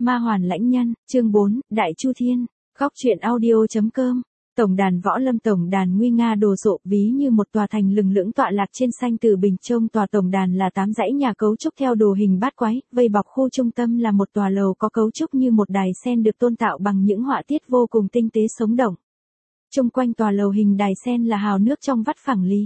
Ma Hoàn Lãnh Nhân, chương 4, Đại Chu Thiên, góc truyện audio.com. Tổng đàn võ lâm, tổng đàn nguy nga đồ sộ, ví như một tòa thành lừng lững tọa lạc trên xanh từ bình trông. Tòa tổng đàn là 8 dãy nhà cấu trúc theo đồ hình bát quái, vây bọc khu trung tâm là một tòa lầu có cấu trúc như một đài sen được tôn tạo bằng những họa tiết vô cùng tinh tế sống động. Chung quanh tòa lầu hình đài sen là hào nước trong vắt phẳng ly.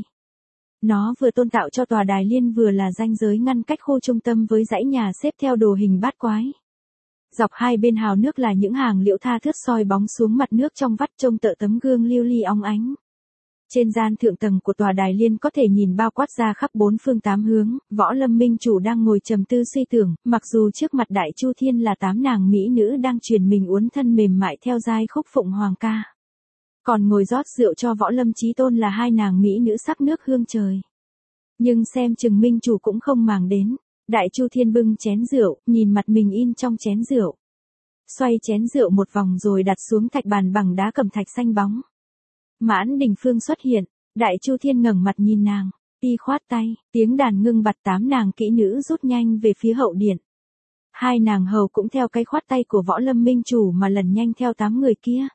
Nó vừa tôn tạo cho tòa đài liên, vừa là ranh giới ngăn cách khu trung tâm với dãy nhà xếp theo đồ hình bát quái. Dọc hai bên hào nước là những hàng liễu tha thướt soi bóng xuống mặt nước trong vắt, trông tựa tấm gương lưu ly óng ánh. Trên gian thượng tầng của tòa đài liên có thể nhìn bao quát ra khắp bốn phương tám hướng, Võ Lâm Minh Chủ đang ngồi trầm tư suy tưởng, mặc dù trước mặt Đại Chu Thiên là 8 nàng mỹ nữ đang truyền mình uốn thân mềm mại theo giai khúc phụng hoàng ca. Còn ngồi rót rượu cho Võ Lâm Chí Tôn là 2 nàng mỹ nữ sắc nước hương trời. Nhưng xem chừng Minh Chủ cũng không màng đến. Đại Chu Thiên bưng chén rượu, nhìn mặt mình in trong chén rượu. Xoay chén rượu một vòng rồi đặt xuống thạch bàn bằng đá cẩm thạch xanh bóng. Mãn Đình Phương xuất hiện, Đại Chu Thiên ngẩng mặt nhìn nàng, y khoát tay, tiếng đàn ngưng bặt, 8 nàng kỹ nữ rút nhanh về phía hậu điện. 2 nàng hầu cũng theo cái khoát tay của Võ Lâm Minh Chủ mà lần nhanh theo 8 người kia.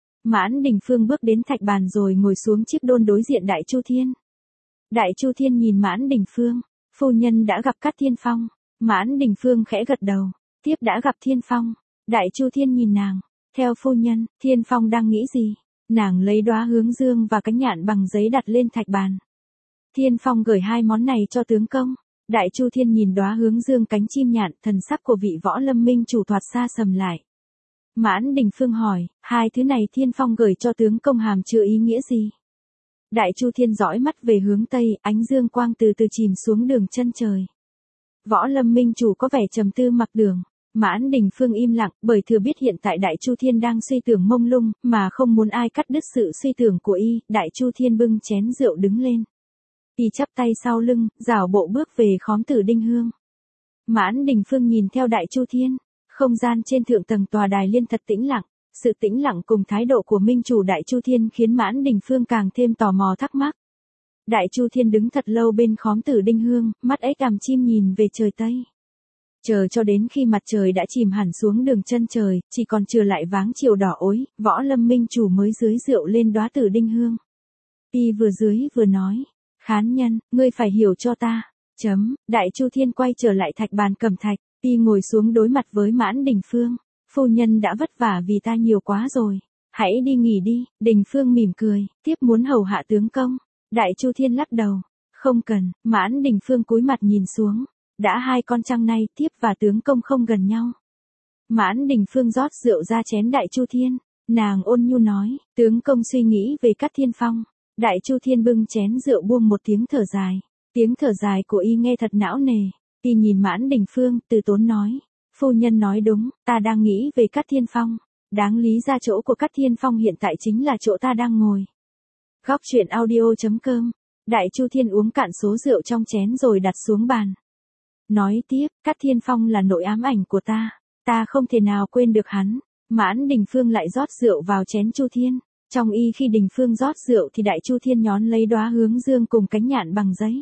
Mãn Đình Phương bước đến thạch bàn rồi ngồi xuống chiếc đôn đối diện Đại Chu Thiên. Đại Chu Thiên nhìn Mãn Đình Phương. Phu nhân đã gặp Cát Thiên Phong. Mãn Đình Phương khẽ gật đầu. Tiếp đã gặp Thiên Phong. Đại Chu Thiên nhìn nàng. Theo phu nhân, Thiên Phong đang nghĩ gì? Nàng lấy đóa hướng dương và cánh nhạn bằng giấy đặt lên thạch bàn. Thiên Phong gửi 2 món này cho tướng công. Đại Chu Thiên nhìn đóa hướng dương cánh chim nhạn, thần sắc của vị Võ Lâm Minh Chủ thoạt xa sầm lại. Mãn Đình Phương hỏi, 2 thứ này Thiên Phong gửi cho tướng công hàm chứa ý nghĩa gì? Đại Chu Thiên dõi mắt về hướng tây, ánh dương quang từ từ chìm xuống đường chân trời. Võ Lâm Minh Chủ có vẻ trầm tư mặc đường. Mãn Đình Phương im lặng, bởi thừa biết hiện tại Đại Chu Thiên đang suy tưởng mông lung, mà không muốn ai cắt đứt sự suy tưởng của y. Đại Chu Thiên bưng chén rượu đứng lên. Y chắp tay sau lưng, rảo bộ bước về khóm Tử Đinh Hương. Mãn Đình Phương nhìn theo Đại Chu Thiên. Không gian trên thượng tầng tòa đài liên thật tĩnh lặng. Sự tĩnh lặng cùng thái độ của Minh Chủ Đại Chu Thiên khiến Mãn Đình Phương càng thêm tò mò thắc mắc. Đại Chu Thiên đứng thật lâu bên khóm Tử Đinh Hương, mắt ấy cằm chim nhìn về trời Tây. Chờ cho đến khi mặt trời đã chìm hẳn xuống đường chân trời, chỉ còn trừ lại váng chiều đỏ ối, Võ Lâm Minh Chủ mới dưới rượu lên đóa Tử Đinh Hương. Y vừa dưới vừa nói, khán nhân, ngươi phải hiểu cho ta. Đại Chu Thiên quay trở lại thạch bàn cẩm thạch, Y ngồi xuống đối mặt với Mãn Đình Phương. Phu nhân đã vất vả vì ta nhiều quá rồi. Hãy đi nghỉ đi. Đình Phương mỉm cười, tiếp muốn hầu hạ tướng công. Đại Chu Thiên lắc đầu. Không cần. Mãn Đình Phương cúi mặt nhìn xuống. Đã 2 con trăng nay, tiếp và tướng công không gần nhau. Mãn Đình Phương rót rượu ra chén Đại Chu Thiên. Nàng ôn nhu nói, tướng công suy nghĩ về Cát Thiên Phong. Đại Chu Thiên bưng chén rượu buông một tiếng thở dài. Tiếng thở dài của y nghe thật não nề. Y nhìn Mãn Đình Phương, từ tốn nói. Phu nhân nói đúng, ta đang nghĩ về Cát Thiên Phong. Đáng lý ra chỗ của Cát Thiên Phong hiện tại chính là chỗ ta đang ngồi. Góc truyện audio.com. Đại Chu Thiên uống cạn số rượu trong chén rồi đặt xuống bàn. Nói tiếp, Cát Thiên Phong là nỗi ám ảnh của ta. Ta không thể nào quên được hắn. Mãn Đình Phương lại rót rượu vào chén Chu Thiên. Trong y khi Đình Phương rót rượu thì Đại Chu Thiên nhón lấy đóa hướng dương cùng cánh nhạn bằng giấy.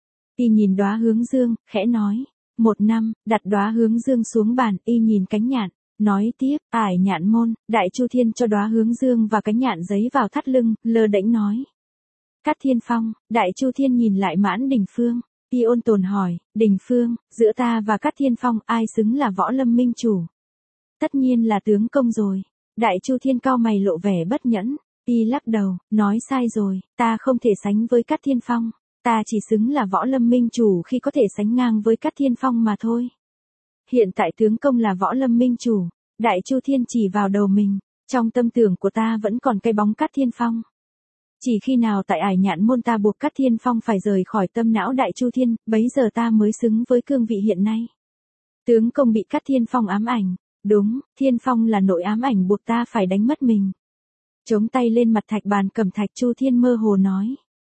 Y nhìn đóa hướng dương, khẽ nói. 1 năm, đặt đóa hướng dương xuống bàn, y nhìn cánh nhạn, nói tiếp, ải nhạn môn. Đại Chu Thiên cho đóa hướng dương và cánh nhạn giấy vào thắt lưng, lơ đễnh nói. Cát Thiên Phong. Đại Chu Thiên nhìn lại Mãn Đình Phương, y ôn tồn hỏi, Đình Phương, giữa ta và Cát Thiên Phong ai xứng là Võ Lâm Minh Chủ? Tất nhiên là tướng công rồi. Đại Chu Thiên cau mày lộ vẻ bất nhẫn, y lắc đầu, nói sai rồi, ta không thể sánh với Cát Thiên Phong. Ta chỉ xứng là Võ Lâm Minh Chủ khi có thể sánh ngang với Cát Thiên Phong mà thôi. Hiện tại tướng công là Võ Lâm Minh Chủ. Đại Chu Thiên chỉ vào đầu mình. Trong tâm tưởng của ta vẫn còn cái bóng Cát Thiên Phong. Chỉ khi nào tại ải nhạn môn ta buộc Cát Thiên Phong phải rời khỏi tâm não Đại Chu Thiên, bấy giờ ta mới xứng với cương vị hiện nay. Tướng công bị Cát Thiên Phong ám ảnh. Đúng, Thiên Phong là nỗi ám ảnh buộc ta phải đánh mất mình. Chống tay lên mặt thạch bàn cẩm thạch, Chu Thiên mơ hồ nói.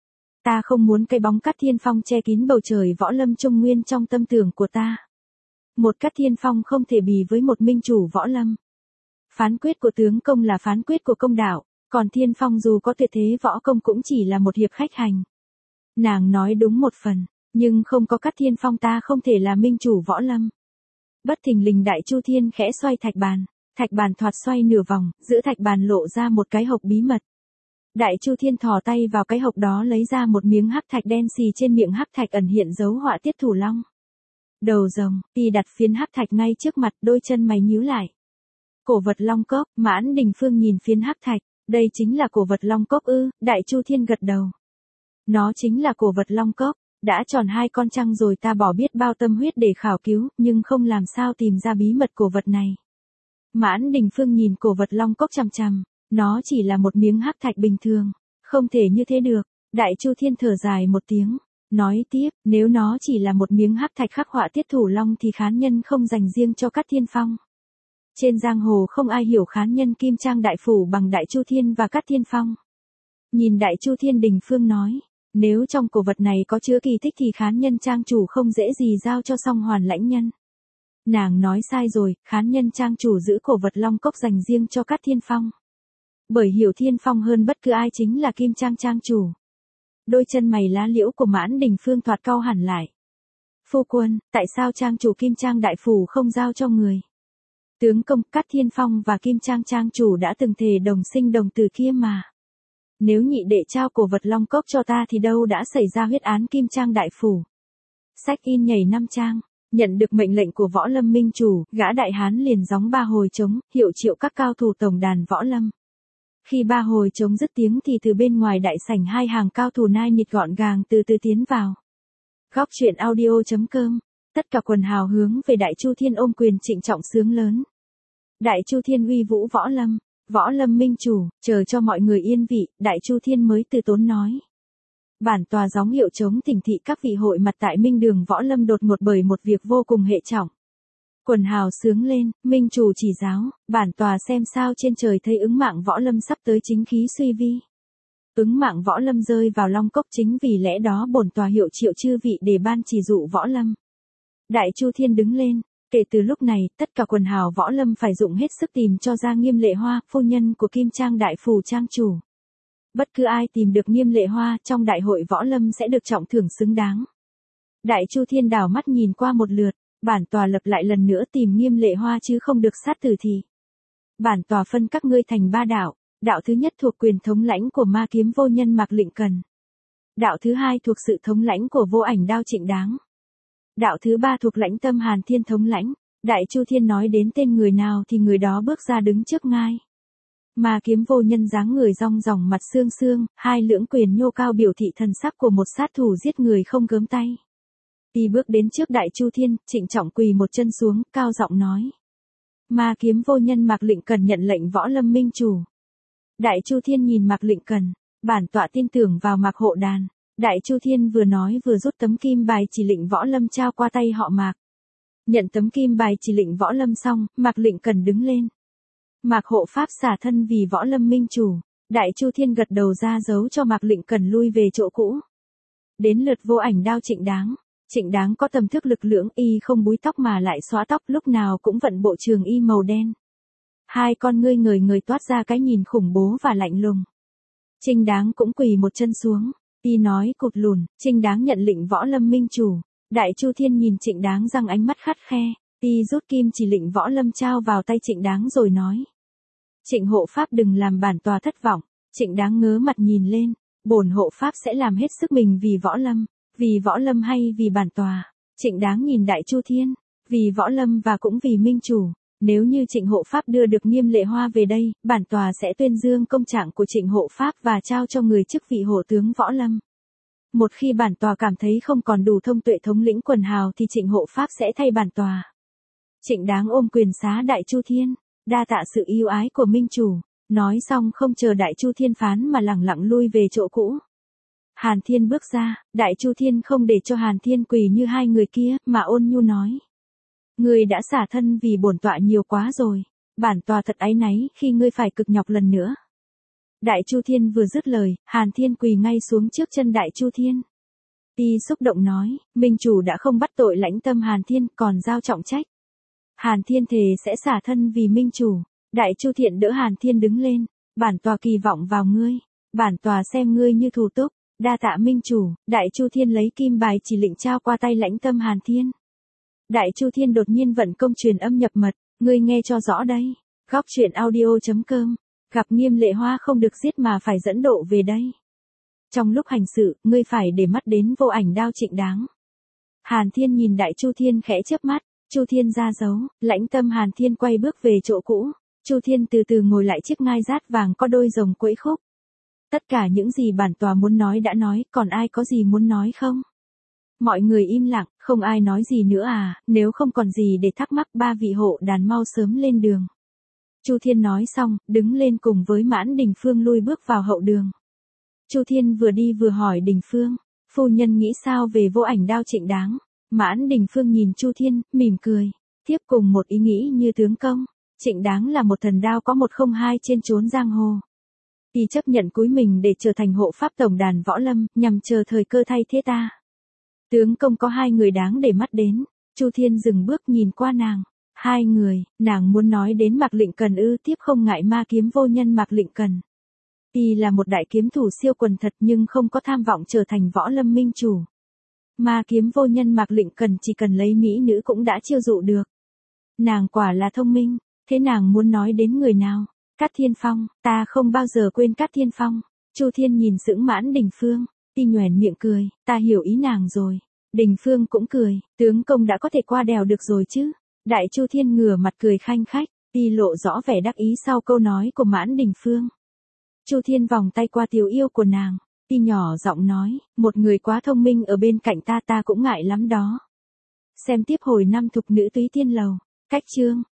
Ta không muốn cái bóng Cát Thiên Phong che kín bầu trời Võ Lâm Trung Nguyên trong tâm tưởng của ta. Một Cát Thiên Phong không thể bì với một Minh Chủ Võ Lâm. Phán quyết của tướng công là phán quyết của công đạo, còn Thiên Phong dù có tuyệt thế võ công cũng chỉ là một hiệp khách hành. Nàng nói đúng một phần, nhưng không có Cát Thiên Phong ta không thể là Minh Chủ Võ Lâm. Bất thình lình Đại Chu Thiên khẽ xoay thạch bàn. Thạch bàn thoạt xoay nửa vòng, giữa thạch bàn lộ ra một cái hộc bí mật. Đại Chu Thiên thò tay vào cái hộc đó lấy ra một miếng hắc thạch đen xì, trên miệng hắc thạch ẩn hiện dấu họa tiết thủ long. Đầu rồng, y đặt phiến hắc thạch ngay trước mặt, đôi chân mày nhíu lại. Cổ vật long cốc, Mãn Đình Phương nhìn phiến hắc thạch, đây chính là cổ vật long cốc ư? Đại Chu Thiên gật đầu. Nó chính là cổ vật long cốc, đã tròn 2 con trăng rồi ta bỏ biết bao tâm huyết để khảo cứu, nhưng không làm sao tìm ra bí mật cổ vật này. Mãn Đình Phương nhìn cổ vật long cốc chằm chằm, nó chỉ là một miếng hắc thạch bình thường, không thể như thế được. Đại Chu Thiên thở dài một tiếng, nói tiếp, nếu nó chỉ là một miếng hắc thạch khắc họa tiết thủ long thì khán nhân không dành riêng cho Cát Thiên Phong. Trên giang hồ không ai hiểu khán nhân Kim Trang Đại Phủ bằng Đại Chu Thiên và Cát Thiên Phong. Nhìn Đại Chu Thiên Đình Phương nói, nếu trong cổ vật này có chứa kỳ tích thì khán nhân trang chủ không dễ gì giao cho Song Hoàn lãnh nhân. Nàng nói sai rồi, khán nhân trang chủ giữ cổ vật long cốc dành riêng cho Cát Thiên Phong. Bởi hiểu Thiên Phong hơn bất cứ ai chính là Kim Trang trang chủ. Đôi chân mày lá liễu của Mãn Đình Phương thoạt cau hẳn lại. Phu quân, tại sao trang chủ Kim Trang Đại Phủ không giao cho người? Tướng công, Cát Thiên Phong và Kim Trang trang chủ đã từng thề đồng sinh đồng tử kia mà. Nếu nhị đệ trao cổ vật long cốc cho ta thì đâu đã xảy ra huyết án Kim Trang Đại Phủ. Sách in nhảy 5 trang, nhận được mệnh lệnh của Võ Lâm Minh chủ, gã đại hán liền gióng 3 hồi trống, hiệu triệu các cao thủ tổng đàn Võ Lâm. Khi 3 hồi trống dứt tiếng thì từ bên ngoài đại sảnh 2 hàng cao thủ nai nịt gọn gàng từ từ tiến vào. Góc truyện audio.com, tất cả quần hào hướng về Đại Chu Thiên ôm quyền trịnh trọng sướng lớn. Đại Chu Thiên uy vũ Võ Lâm, Võ Lâm Minh chủ, chờ cho mọi người yên vị, Đại Chu Thiên mới từ tốn nói. Bản tòa gióng hiệu trống thỉnh thị các vị hội mặt tại Minh Đường Võ Lâm đột ngột bởi một việc vô cùng hệ trọng. Quần hào sướng lên, Minh chủ chỉ giáo, bản tòa xem sao trên trời thấy ứng mạng Võ Lâm sắp tới chính khí suy vi. Ứng mạng Võ Lâm rơi vào long cốc, chính vì lẽ đó bổn tòa hiệu triệu chư vị để ban chỉ dụ Võ Lâm. Đại Chu Thiên đứng lên, kể từ lúc này, tất cả quần hào Võ Lâm phải dụng hết sức tìm cho ra Nghiêm Lệ Hoa, phu nhân của Kim Trang Đại Phủ trang chủ. Bất cứ ai tìm được Nghiêm Lệ Hoa trong đại hội Võ Lâm sẽ được trọng thưởng xứng đáng. Đại Chu Thiên đảo mắt nhìn qua một lượt, bản tòa lập lại lần nữa tìm Nghiêm Lệ Hoa chứ không được sát tử thì. Bản tòa phân các ngươi thành 3 đạo, đạo thứ nhất thuộc quyền thống lãnh của Ma Kiếm Vô Nhân Mạc Lệnh Cần. Đạo thứ hai thuộc sự thống lãnh của Vô Ảnh Đao Trịnh Đáng. Đạo thứ ba thuộc lãnh tâm Hàn Thiên thống lãnh. Đại Chu Thiên nói đến tên người nào thì người đó bước ra đứng trước ngai. Ma Kiếm Vô Nhân dáng người rong ròng, mặt xương xương, 2 lưỡng quyền nhô cao biểu thị thần sắc của một sát thủ giết người không gớm tay. Y bước đến trước Đại Chu Thiên, trịnh trọng quỳ một chân xuống, cao giọng nói. Ma Kiếm Vô Nhân Mạc Lệnh Cần nhận lệnh Võ Lâm Minh chủ. Đại Chu Thiên nhìn Mạc Lệnh Cần, bản tọa tin tưởng vào Mạc Hộ Đàn. Đại Chu Thiên vừa nói vừa rút tấm kim bài chỉ lệnh Võ Lâm trao qua tay họ Mạc. Nhận tấm kim bài chỉ lệnh Võ Lâm xong, Mạc Lệnh Cần đứng lên. Mạc hộ pháp xả thân vì Võ Lâm Minh chủ. Đại Chu Thiên gật đầu ra dấu cho Mạc Lệnh Cần lui về chỗ cũ. Đến lượt Vô Ảnh Đao Trịnh Đáng. Trịnh Đáng có tầm thức lực lưỡng, y không búi tóc mà lại xóa tóc, lúc nào cũng vận bộ trường y màu đen. 2 con ngươi ngời ngời toát ra cái nhìn khủng bố và lạnh lùng. Trịnh Đáng cũng quỳ một chân xuống, y nói cụt lùn, Trịnh Đáng nhận lệnh Võ Lâm Minh chủ. Đại Chu Thiên nhìn Trịnh Đáng răng ánh mắt khắt khe, y rút kim chỉ lệnh Võ Lâm trao vào tay Trịnh Đáng rồi nói. Trịnh hộ pháp đừng làm bản tòa thất vọng. Trịnh Đáng ngớ mặt nhìn lên, bổn hộ pháp sẽ làm hết sức mình vì Võ Lâm. Vì Võ Lâm hay vì bản tòa? Trịnh Đáng nhìn Đại Chu Thiên, vì Võ Lâm và cũng vì Minh chủ. Nếu như Trịnh hộ pháp đưa được Nghiêm Lệ Hoa về đây, bản tòa sẽ tuyên dương công trạng của Trịnh hộ pháp và trao cho người chức vị hộ tướng Võ Lâm. Một khi bản tòa cảm thấy không còn đủ thông tuệ thống lĩnh quần hào thì Trịnh hộ pháp sẽ thay bản tòa. Trịnh Đáng ôm quyền xá Đại Chu Thiên, đa tạ sự yêu ái của Minh chủ. Nói xong không chờ Đại Chu Thiên phán mà lẳng lặng lui về chỗ cũ. Hàn Thiên bước ra, Đại Chu Thiên không để cho Hàn Thiên quỳ như 2 người kia, mà ôn nhu nói. Ngươi đã xả thân vì bổn tọa nhiều quá rồi. Bản tòa thật áy náy khi ngươi phải cực nhọc lần nữa. Đại Chu Thiên vừa dứt lời, Hàn Thiên quỳ ngay xuống trước chân Đại Chu Thiên. Y xúc động nói, Minh chủ đã không bắt tội lãnh tâm Hàn Thiên, còn giao trọng trách. Hàn Thiên thề sẽ xả thân vì Minh chủ. Đại Chu Thiên đỡ Hàn Thiên đứng lên. Bản tòa kỳ vọng vào ngươi. Bản tòa xem ngươi như thủ túc. Đa tạ Minh chủ. Đại Chu Thiên lấy kim bài chỉ lệnh trao qua tay lãnh tâm Hàn Thiên. Đại Chu Thiên đột nhiên vận công truyền âm nhập mật, ngươi nghe cho rõ đây. Góc truyện audio.com, gặp Nghiêm Lệ Hoa không được giết mà phải dẫn độ về đây. Trong lúc hành sự, ngươi phải để mắt đến Vô Ảnh Đao Trịnh Đáng. Hàn Thiên nhìn Đại Chu Thiên khẽ chớp mắt, Chu Thiên ra dấu, lãnh tâm Hàn Thiên quay bước về chỗ cũ. Chu Thiên từ từ ngồi lại chiếc ngai rát vàng có đôi rồng quẫy khúc. Tất cả những gì bản tòa muốn nói đã nói, còn ai có gì muốn nói không? Mọi người im lặng, không ai nói gì nữa à, nếu không còn gì để thắc mắc ba vị hộ đàn mau sớm lên đường. Chu Thiên nói xong, đứng lên cùng với Mãn Đình Phương lui bước vào hậu đường. Chu Thiên vừa đi vừa hỏi Đình Phương, phu nhân nghĩ sao về Vô Ảnh Đao Trịnh Đáng? Mãn Đình Phương nhìn Chu Thiên, mỉm cười, tiếp cùng một ý nghĩ như tướng công. Trịnh Đáng là một thần đao có 102 trên chốn giang hồ. Y chấp nhận cúi mình để trở thành hộ pháp tổng đàn võ lâm, nhằm chờ thời cơ thay thế ta. Tướng công có 2 người đáng để mắt đến. Chu Thiên dừng bước nhìn qua nàng. 2 người, nàng muốn nói đến Mạc Lệnh Cần ư? Tiếp không ngại ma kiếm vô nhân Mạc Lệnh Cần. Y là một đại kiếm thủ siêu quần thật nhưng không có tham vọng trở thành võ lâm minh chủ. Ma kiếm vô nhân Mạc Lệnh Cần chỉ cần lấy mỹ nữ cũng đã chiêu dụ được. Nàng quả là thông minh, thế nàng muốn nói đến người nào? Cát Thiên Phong, ta không bao giờ quên Cát Thiên Phong. Chu Thiên nhìn sững Mãn Đình Phương, y nhoẻn miệng cười, ta hiểu ý nàng rồi. Đình Phương cũng cười, tướng công đã có thể qua đèo được rồi chứ. Đại Chu Thiên ngửa mặt cười khanh khách, y lộ rõ vẻ đắc ý sau câu nói của Mãn Đình Phương. Chu Thiên vòng tay qua tiểu yêu của nàng, y nhỏ giọng nói, một người quá thông minh ở bên cạnh ta cũng ngại lắm đó. Xem tiếp hồi 5 Thục Nữ Túy Tiên Lầu, cách chương.